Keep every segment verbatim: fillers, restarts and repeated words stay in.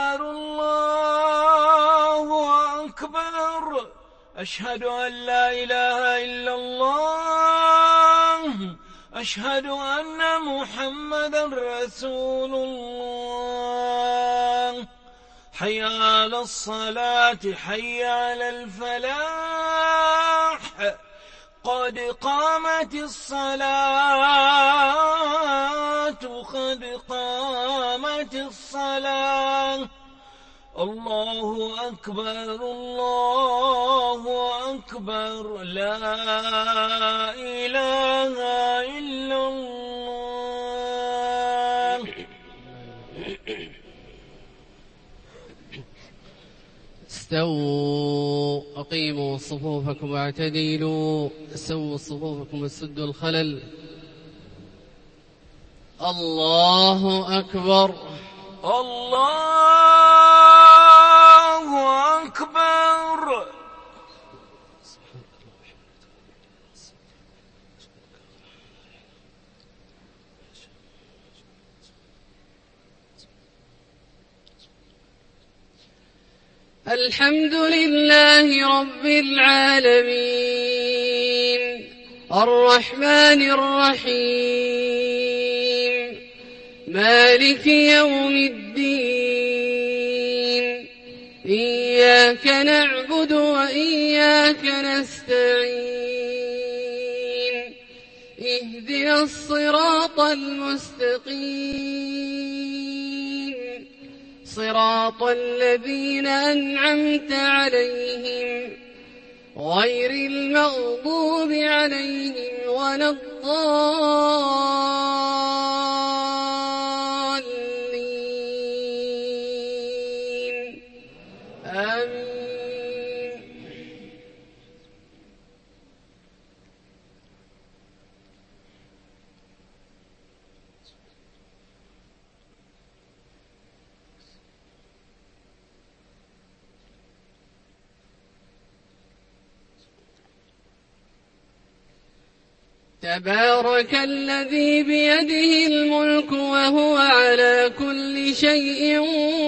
أكبر الله أكبر أشهد أن لا إله إلا الله أشهد أن محمدا رسول الله حي على الصلاة حي على الفلاح قد قامت الصلاة قد قامت الصلاة الله أكبر الله أكبر لا إله إلا الله. استووا أقيموا صفوفكم واعتدلوا سووا صفوفكم وسدوا الخلل. الله أكبر الله أكبر. الحمد لله رب العالمين الرحمن الرحيم مالك يوم الدين إياك نعبد وإياك نستعين اهدنا الصراط المستقيم صراط الذين أنعمت عليهم غير المغضوب عليهم ولا الضالين آمين. تبارك الذي بيده الملك وهو على كل شيء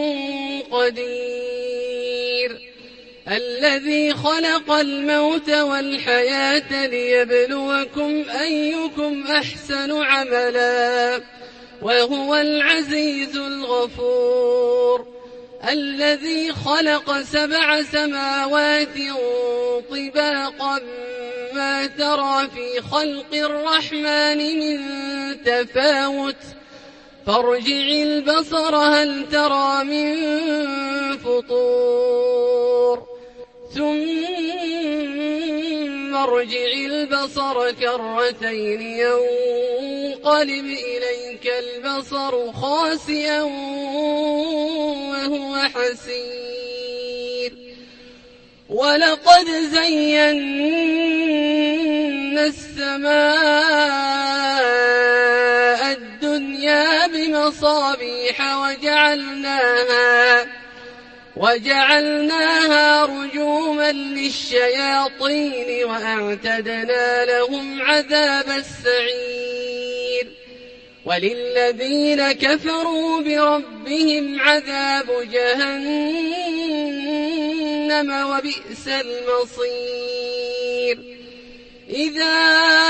قدير الذي خلق الموت والحياة ليبلوكم أيكم أحسن عملا وهو العزيز الغفور الذي خلق سبع سماوات طباقا ما ترى في خلق الرحمن من تفاوت فارجع البصر هل ترى من فطور ثم ارجع البصر كرتين ينقلب إليك البصر خاسئا وهو حسير ولقد زينا السماء الدنيا بمصابيح وجعلناها وجعلناها رجوما للشياطين وأعتدنا لهم عذاب السعير وللذين كفروا بربهم عذاب جهنم وبئس المصير إذا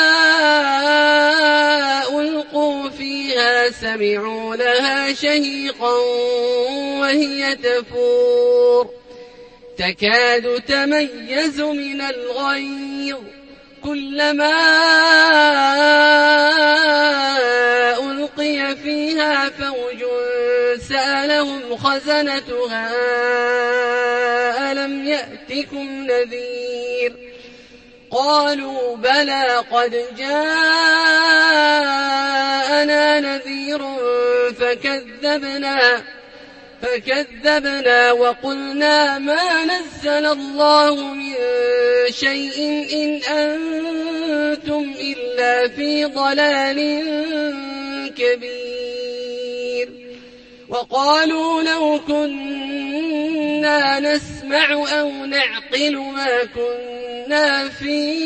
ألقوا فيها سمعوا لها شهيقا وهي تفور تكاد تميز من الغيظ كلما ألقي فيها فوج سألهم خزنتها ألم يأتكم نذير قالوا بلى قد جاءنا نذير فكذبنا فكذبنا وقلنا ما نزل الله من شيء إن أنتم إلا في ضلال كبير وقالوا لو كنا نسمع أو نعقل ما كنا في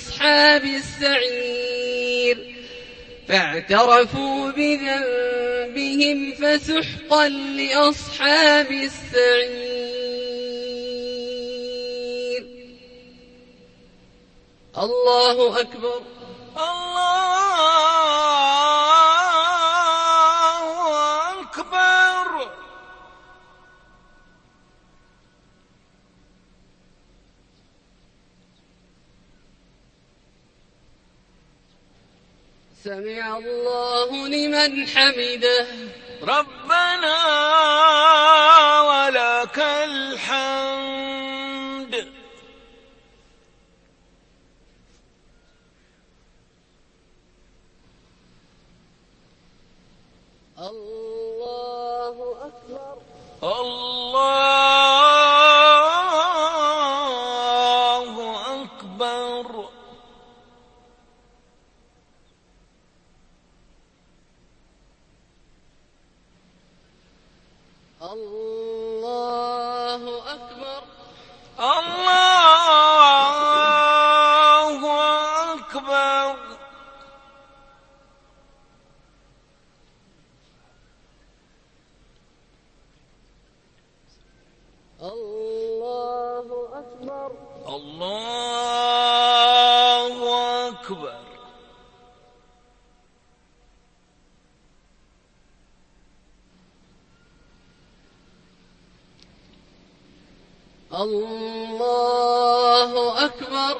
أصحاب السعير فاعترفوا بذنبهم بهم فسحقا لأصحاب السعير. الله أكبر. الله أكبر. سمع الله لمن حمده. ربنا ولك الحمد. الله أكبر. الله أكبر. الله أكبر. الله أكبر. الله أكبر. الله أكبر. الله أكبر.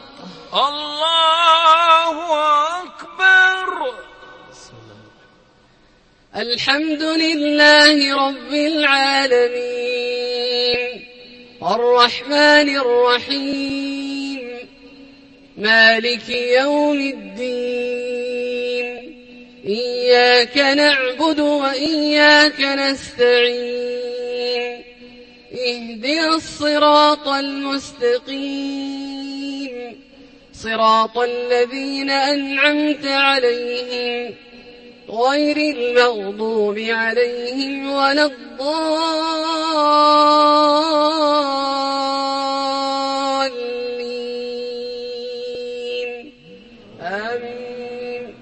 الله أكبر. الحمد لله رب العالمين الرحمن الرحيم مالك يوم الدين إياك نعبد وإياك نستعين اهدنا الصراط المستقيم صراط الذين أنعمت عليهم غير المغضوب عليهم ولا الضالين آمين.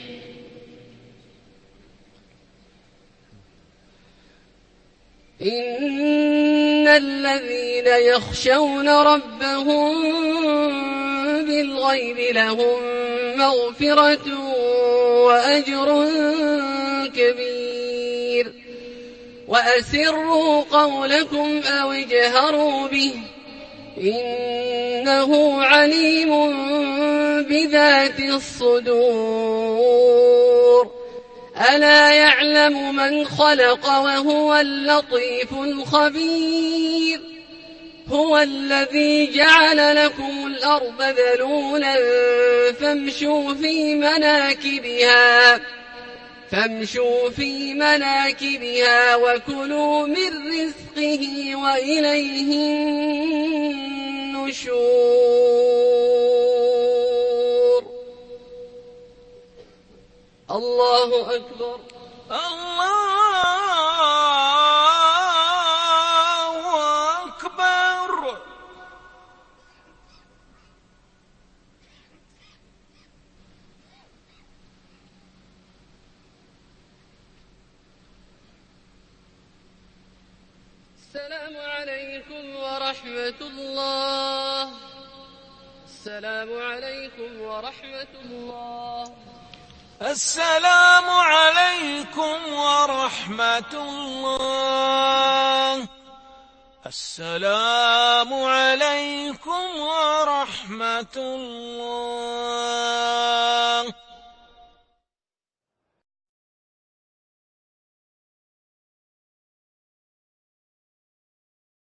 إن الذين يخشون ربهم بالغيب لهم مغفرة وأجر كبير. وأسروا قولكم أو اجهروا به إنه عليم بذات الصدور. ألا يعلم من خلق وهو اللطيف الخبير. هو الذي جعل لكم الأرض ذلولا فامشوا في مناكبها فامشوا في مناكبها وكلوا من رزقه وإليه النشور. الله أكبر. الله أكبر. السلام عليكم ورحمة الله. السلام عليكم ورحمة الله. السلام عليكم ورحمة الله. السلام عليكم ورحمة الله.